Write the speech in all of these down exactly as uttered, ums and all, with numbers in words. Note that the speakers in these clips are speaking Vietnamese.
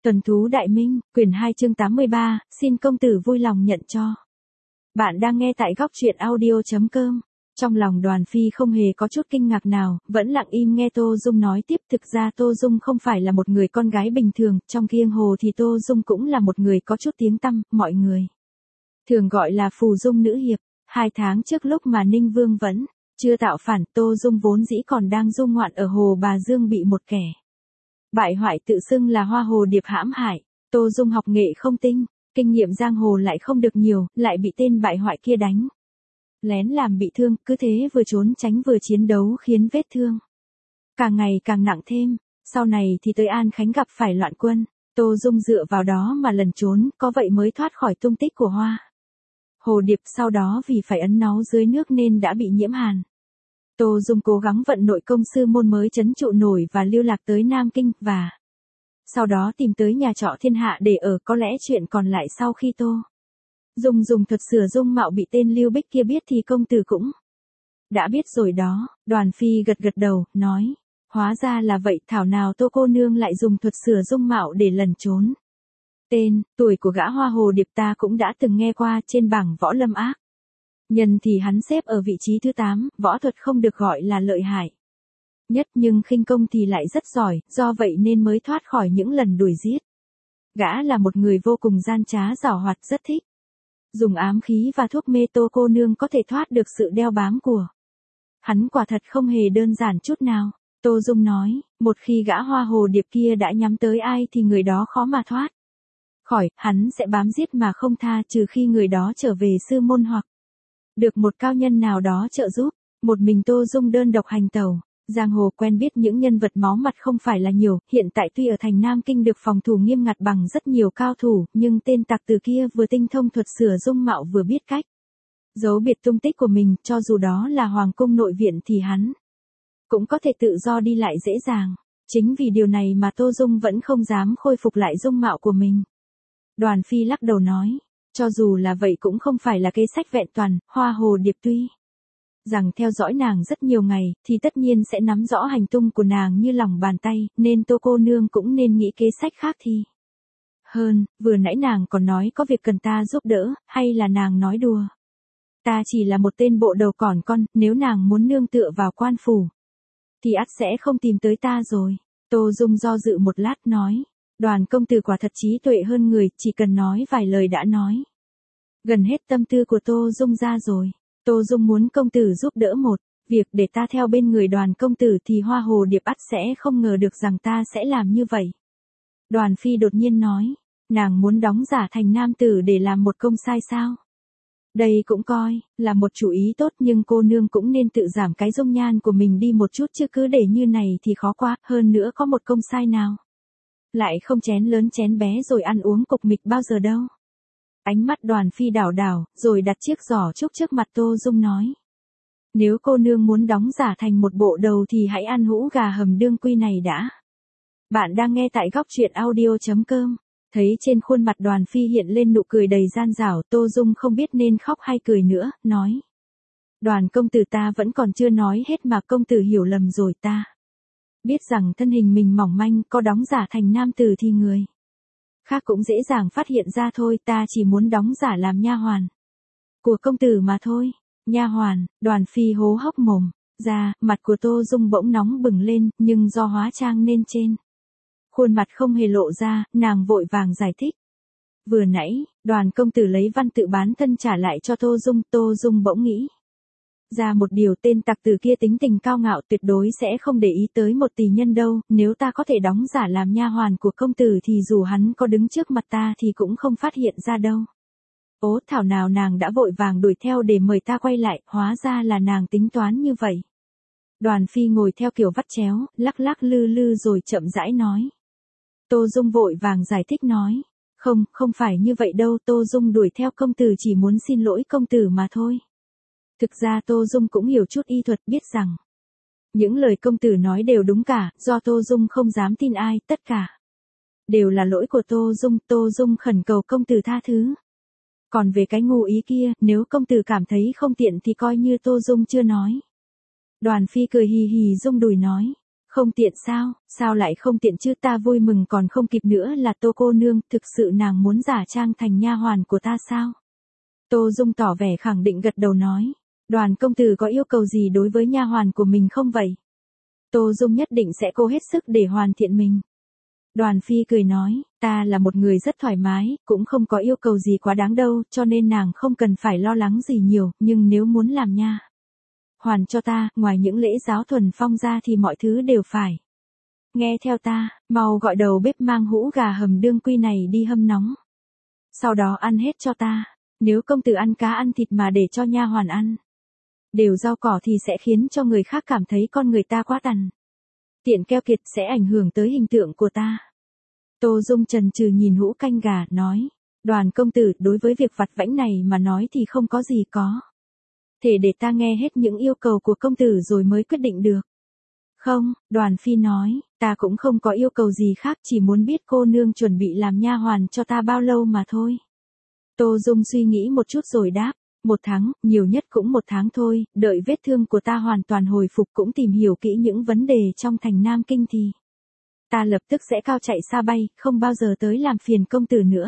Tuần thú Đại Minh, quyển hai chương tám mươi ba, xin công tử vui lòng nhận cho. Bạn đang nghe tại góc truyện audio.com. Trong lòng Đoàn Phi không hề có chút kinh ngạc nào, vẫn lặng im nghe Tô Dung nói tiếp. Thực ra Tô Dung không phải là một người con gái bình thường, trong giang hồ thì Tô Dung cũng là một người có chút tiếng tăm, mọi người thường gọi là phù dung nữ hiệp. Hai tháng trước lúc mà Ninh Vương vẫn chưa tạo phản, Tô Dung vốn dĩ còn đang du ngoạn ở Hồ Bà Dương bị một kẻ bại hoại tự xưng là Hoa Hồ Điệp hãm hại. Tô Dung học nghệ không tinh, kinh nghiệm giang hồ lại không được nhiều, lại bị tên bại hoại kia đánh lén làm bị thương, cứ thế vừa trốn tránh vừa chiến đấu khiến vết thương càng ngày càng nặng thêm. Sau này thì tới An Khánh gặp phải loạn quân, Tô Dung dựa vào đó mà lẩn trốn, có vậy mới thoát khỏi tung tích của Hoa Hồ Điệp. Sau đó vì phải ẩn náu dưới nước nên đã bị nhiễm hàn. Tô Dung cố gắng vận nội công sư môn mới trấn trụ nổi và lưu lạc tới Nam Kinh, và sau đó tìm tới nhà trọ Thiên Hạ để ở. Có lẽ chuyện còn lại sau khi Tô Dung dùng thuật sửa dung mạo bị tên Lưu Bích kia biết thì công tử cũng đã biết rồi đó. Đoàn Phi gật gật đầu, nói, hóa ra là vậy, thảo nào Tô cô nương lại dùng thuật sửa dung mạo để lẩn trốn. Tên, tuổi của gã Hoa Hồ Điệp ta cũng đã từng nghe qua, trên bảng võ lâm ác nhân thì hắn xếp ở vị trí thứ tám, võ thuật không được gọi là lợi hại nhất nhưng khinh công thì lại rất giỏi, do vậy nên mới thoát khỏi những lần đuổi giết. Gã là một người vô cùng gian trá giảo hoạt, rất thích dùng ám khí và thuốc mê. Tô cô nương có thể thoát được sự đeo bám của hắn quả thật không hề đơn giản chút nào. Tô Dung nói, một khi gã Hoa Hồ Điệp kia đã nhắm tới ai thì người đó khó mà thoát khỏi, hắn sẽ bám giết mà không tha, trừ khi người đó trở về sư môn hoặc được một cao nhân nào đó trợ giúp. Một mình Tô Dung đơn độc hành tẩu giang hồ, quen biết những nhân vật máu mặt không phải là nhiều. Hiện tại tuy ở thành Nam Kinh được phòng thủ nghiêm ngặt bằng rất nhiều cao thủ, nhưng tên tặc tử kia vừa tinh thông thuật sửa dung mạo vừa biết cách giấu biệt tung tích của mình. Cho dù đó là hoàng cung nội viện thì hắn cũng có thể tự do đi lại dễ dàng. Chính vì điều này mà Tô Dung vẫn không dám khôi phục lại dung mạo của mình. Đoàn Phi lắc đầu nói, cho dù là vậy cũng không phải là kế sách vẹn toàn. Hoa Hồ Điệp tuy rằng theo dõi nàng rất nhiều ngày, thì tất nhiên sẽ nắm rõ hành tung của nàng như lòng bàn tay, nên Tô cô nương cũng nên nghĩ kế sách khác thì hơn. Vừa nãy nàng còn nói có việc cần ta giúp đỡ, hay là nàng nói đùa? Ta chỉ là một tên bộ đầu còn con, nếu nàng muốn nương tựa vào quan phủ thì ắt sẽ không tìm tới ta rồi. Tô Dung do dự một lát nói, Đoàn công tử quả thật trí tuệ hơn người, chỉ cần nói vài lời đã nói gần hết tâm tư của Tô Dung ra rồi. Tô Dung muốn công tử giúp đỡ một việc để ta theo bên người Đoàn công tử thì Hoa Hồ Điệp ắt sẽ không ngờ được rằng ta sẽ làm như vậy. Đoàn Phi đột nhiên nói, nàng muốn đóng giả thành nam tử để làm một công sai sao? Đây cũng coi là một chủ ý tốt, nhưng cô nương cũng nên tự giảm cái dung nhan của mình đi một chút chứ, cứ để như này thì khó quá. Hơn nữa có một công sai nào lại không chén lớn chén bé rồi ăn uống cục mịch bao giờ đâu. Ánh mắt Đoàn Phi đảo đảo, rồi đặt chiếc giỏ trúc trước mặt Tô Dung nói, nếu cô nương muốn đóng giả thành một bộ đầu thì hãy ăn hũ gà hầm đương quy này đã. Bạn đang nghe tại góc truyện audio.com. Thấy trên khuôn mặt Đoàn Phi hiện lên nụ cười đầy gian dảo, Tô Dung không biết nên khóc hay cười nữa, nói, Đoàn công tử ta vẫn còn chưa nói hết mà công tử hiểu lầm rồi. Ta biết rằng thân hình mình mỏng manh, có đóng giả thành nam tử thì người khác cũng dễ dàng phát hiện ra thôi. Ta chỉ muốn đóng giả làm nha hoàn của công tử mà thôi. Nha hoàn? Đoàn Phi hố hốc mồm ra, mặt của Tô Dung bỗng nóng bừng lên, nhưng do hóa trang nên trên khuôn mặt không hề lộ ra. Nàng vội vàng giải thích, vừa nãy Đoàn công tử lấy văn tự bán thân trả lại cho Tô Dung. Tô Dung bỗng nghĩ ra một điều, tên tặc tử kia tính tình cao ngạo, tuyệt đối sẽ không để ý tới một tỳ nhân đâu. Nếu ta có thể đóng giả làm nha hoàn của công tử thì dù hắn có đứng trước mặt ta thì cũng không phát hiện ra đâu. Ố, thảo nào nàng đã vội vàng đuổi theo để mời ta quay lại, hóa ra là nàng tính toán như vậy. Đoàn Phi ngồi theo kiểu vắt chéo, lắc lắc lư lư rồi chậm rãi nói. Tô Dung vội vàng giải thích nói, không, không phải như vậy đâu, Tô Dung đuổi theo công tử chỉ muốn xin lỗi công tử mà thôi. Thực ra Tô Dung cũng hiểu chút y thuật, biết rằng những lời công tử nói đều đúng cả, do Tô Dung không dám tin ai, tất cả đều là lỗi của Tô Dung. Tô Dung khẩn cầu công tử tha thứ. Còn về cái ngu ý kia, nếu công tử cảm thấy không tiện thì coi như Tô Dung chưa nói. Đoàn Phi cười hì hì rung đùi nói, Không tiện sao, sao lại không tiện chứ, ta vui mừng còn không kịp nữa là Tô cô nương, thực sự nàng muốn giả trang thành nha hoàn của ta sao? Tô Dung tỏ vẻ khẳng định gật đầu nói, Đoàn công tử có yêu cầu gì đối với nha hoàn của mình không vậy? Tô Dung nhất định sẽ cố hết sức để hoàn thiện mình. Đoàn Phi cười nói, ta là một người rất thoải mái, cũng không có yêu cầu gì quá đáng đâu, cho nên nàng không cần phải lo lắng gì nhiều, nhưng nếu muốn làm nha hoàn cho ta, ngoài những lễ giáo thuần phong ra thì mọi thứ đều phải. Nghe theo ta, mau gọi đầu bếp mang hũ gà hầm đương quy này đi hâm nóng. Sau đó ăn hết cho ta, nếu công tử ăn cá ăn thịt mà để cho nha hoàn ăn đều rau cỏ thì sẽ khiến cho người khác cảm thấy con người ta quá tàn tiện keo kiệt, sẽ ảnh hưởng tới hình tượng của ta. Tô Dung chần chừ nhìn hũ canh gà, nói, Đoàn công tử, đối với việc vặt vãnh này mà nói thì không có gì có thể để ta nghe hết những yêu cầu của công tử rồi mới quyết định được. Không, Đoàn Phi nói, ta cũng không có yêu cầu gì khác, chỉ muốn biết cô nương chuẩn bị làm nha hoàn cho ta bao lâu mà thôi. Tô Dung suy nghĩ một chút rồi đáp, một tháng, nhiều nhất cũng một tháng thôi, đợi vết thương của ta hoàn toàn hồi phục cũng tìm hiểu kỹ những vấn đề trong thành Nam Kinh thì ta lập tức sẽ cao chạy xa bay, không bao giờ tới làm phiền công tử nữa.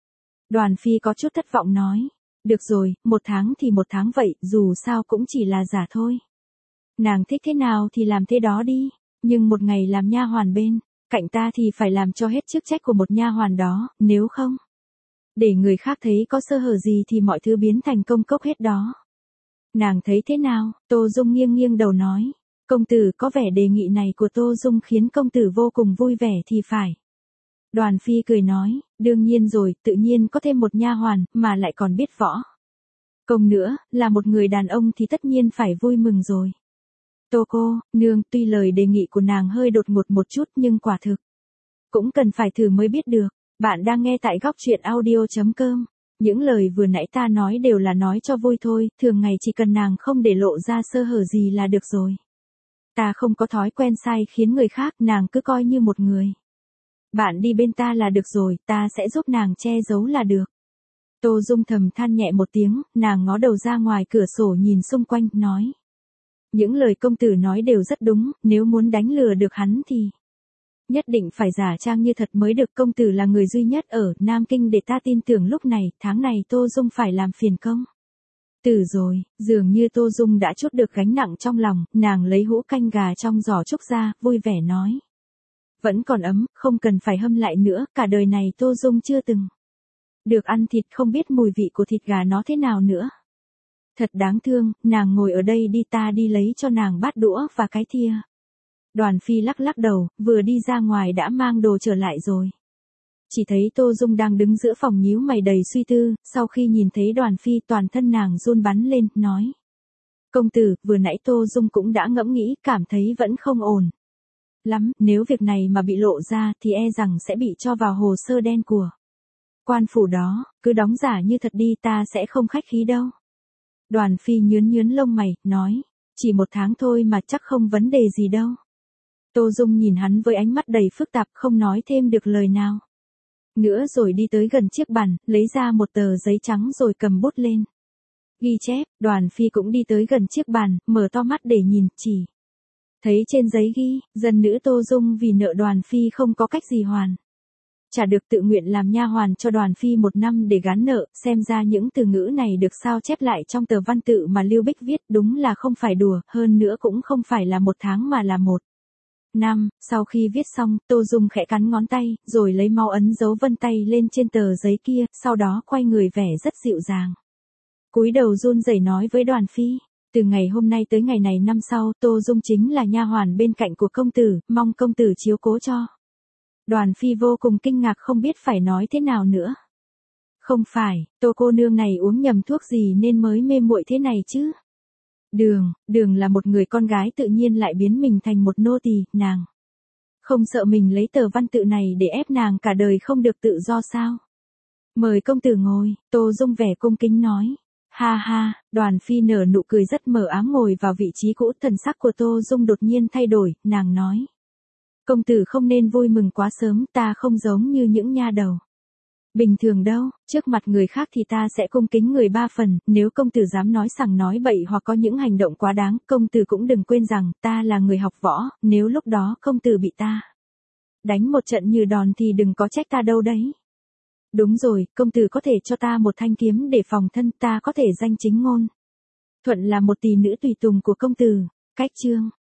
Đoàn Phi có chút thất vọng nói, được rồi, một tháng thì một tháng vậy, dù sao cũng chỉ là giả thôi. Nàng thích thế nào thì làm thế đó đi, nhưng một ngày làm nha hoàn bên cạnh ta thì phải làm cho hết chức trách của một nha hoàn đó, nếu không để người khác thấy có sơ hở gì thì mọi thứ biến thành công cốc hết đó. Nàng thấy thế nào? Tô Dung nghiêng nghiêng đầu nói, công tử có vẻ đề nghị này của Tô Dung khiến công tử vô cùng vui vẻ thì phải. Đoàn Phi cười nói, đương nhiên rồi, tự nhiên có thêm một nha hoàn, mà lại còn biết võ công nữa, là một người đàn ông thì tất nhiên phải vui mừng rồi. Tô cô nương, tuy lời đề nghị của nàng hơi đột ngột một chút nhưng quả thực cũng cần phải thử mới biết được. Bạn đang nghe tại góc truyện audio chấm com. Những lời vừa nãy ta nói đều là nói cho vui thôi, thường ngày chỉ cần nàng không để lộ ra sơ hở gì là được rồi. Ta không có thói quen sai khiến người khác, nàng cứ coi như một người bạn đi bên ta là được rồi, ta sẽ giúp nàng che giấu là được. Tô Dung thầm than nhẹ một tiếng, nàng ngó đầu ra ngoài cửa sổ nhìn xung quanh, nói, những lời công tử nói đều rất đúng, nếu muốn đánh lừa được hắn thì nhất định phải giả trang như thật mới được. Công tử là người duy nhất ở Nam Kinh để ta tin tưởng, lúc này, tháng này Tô Dung phải làm phiền công tử rồi. Dường như Tô Dung đã trút được gánh nặng trong lòng, nàng lấy hũ canh gà trong giỏ trúc ra, vui vẻ nói, vẫn còn ấm, không cần phải hâm lại nữa, cả đời này Tô Dung chưa từng được ăn thịt, không biết mùi vị của thịt gà nó thế nào nữa. Thật đáng thương, nàng ngồi ở đây đi, ta đi lấy cho nàng bát đũa và cái thìa. Đoàn Phi lắc lắc đầu, vừa đi ra ngoài đã mang đồ trở lại rồi. Chỉ thấy Tô Dung đang đứng giữa phòng nhíu mày đầy suy tư, sau khi nhìn thấy Đoàn Phi toàn thân nàng run bắn lên, nói, công tử, vừa nãy Tô Dung cũng đã ngẫm nghĩ, cảm thấy vẫn không ổn lắm, nếu việc này mà bị lộ ra thì e rằng sẽ bị cho vào hồ sơ đen của quan phủ đó, cứ đóng giả như thật đi, ta sẽ không khách khí đâu. Đoàn Phi nhướn nhướn lông mày, nói, chỉ một tháng thôi mà chắc không vấn đề gì đâu. Tô Dung nhìn hắn với ánh mắt đầy phức tạp, không nói thêm được lời nào nữa rồi đi tới gần chiếc bàn, lấy ra một tờ giấy trắng rồi cầm bút lên ghi chép. Đoàn Phi cũng đi tới gần chiếc bàn, mở to mắt để nhìn, chỉ thấy trên giấy ghi, dân nữ Tô Dung vì nợ Đoàn Phi không có cách gì hoàn trả được, tự nguyện làm nha hoàn cho Đoàn Phi một năm để gán nợ. Xem ra những từ ngữ này được sao chép lại trong tờ văn tự mà Lưu Bích viết, đúng là không phải đùa, hơn nữa cũng không phải là một tháng mà là một năm. Sau khi viết xong, Tô Dung khẽ cắn ngón tay, rồi lấy máu ấn dấu vân tay lên trên tờ giấy kia, sau đó quay người vẻ rất dịu dàng, cúi đầu run rẩy nói với Đoàn Phi, từ ngày hôm nay tới ngày này năm sau, Tô Dung chính là nha hoàn bên cạnh của công tử, mong công tử chiếu cố cho. Đoàn Phi vô cùng kinh ngạc, không biết phải nói thế nào nữa. Không phải, Tô cô nương này uống nhầm thuốc gì nên mới mê muội thế này chứ? Đường, Đường là một người con gái tự nhiên lại biến mình thành một nô tỳ, nàng không sợ mình lấy tờ văn tự này để ép nàng cả đời không được tự do sao? Mời công tử ngồi, Tô Dung vẻ cung kính nói. Ha ha, Đoàn Phi nở nụ cười rất mờ ám ngồi vào vị trí cũ, thần sắc của Tô Dung đột nhiên thay đổi, nàng nói, công tử không nên vui mừng quá sớm, ta không giống như những nha đầu Bình thường đâu, trước mặt người khác thì ta sẽ cung kính người ba phần, nếu công tử dám nói sằng nói bậy hoặc có những hành động quá đáng, công tử cũng đừng quên rằng, ta là người học võ, nếu lúc đó công tử bị ta đánh một trận như đòn thì đừng có trách ta đâu đấy. Đúng rồi, công tử có thể cho ta một thanh kiếm để phòng thân, ta có thể danh chính ngôn thuận là một tỷ nữ tùy tùng của công tử. Cách chương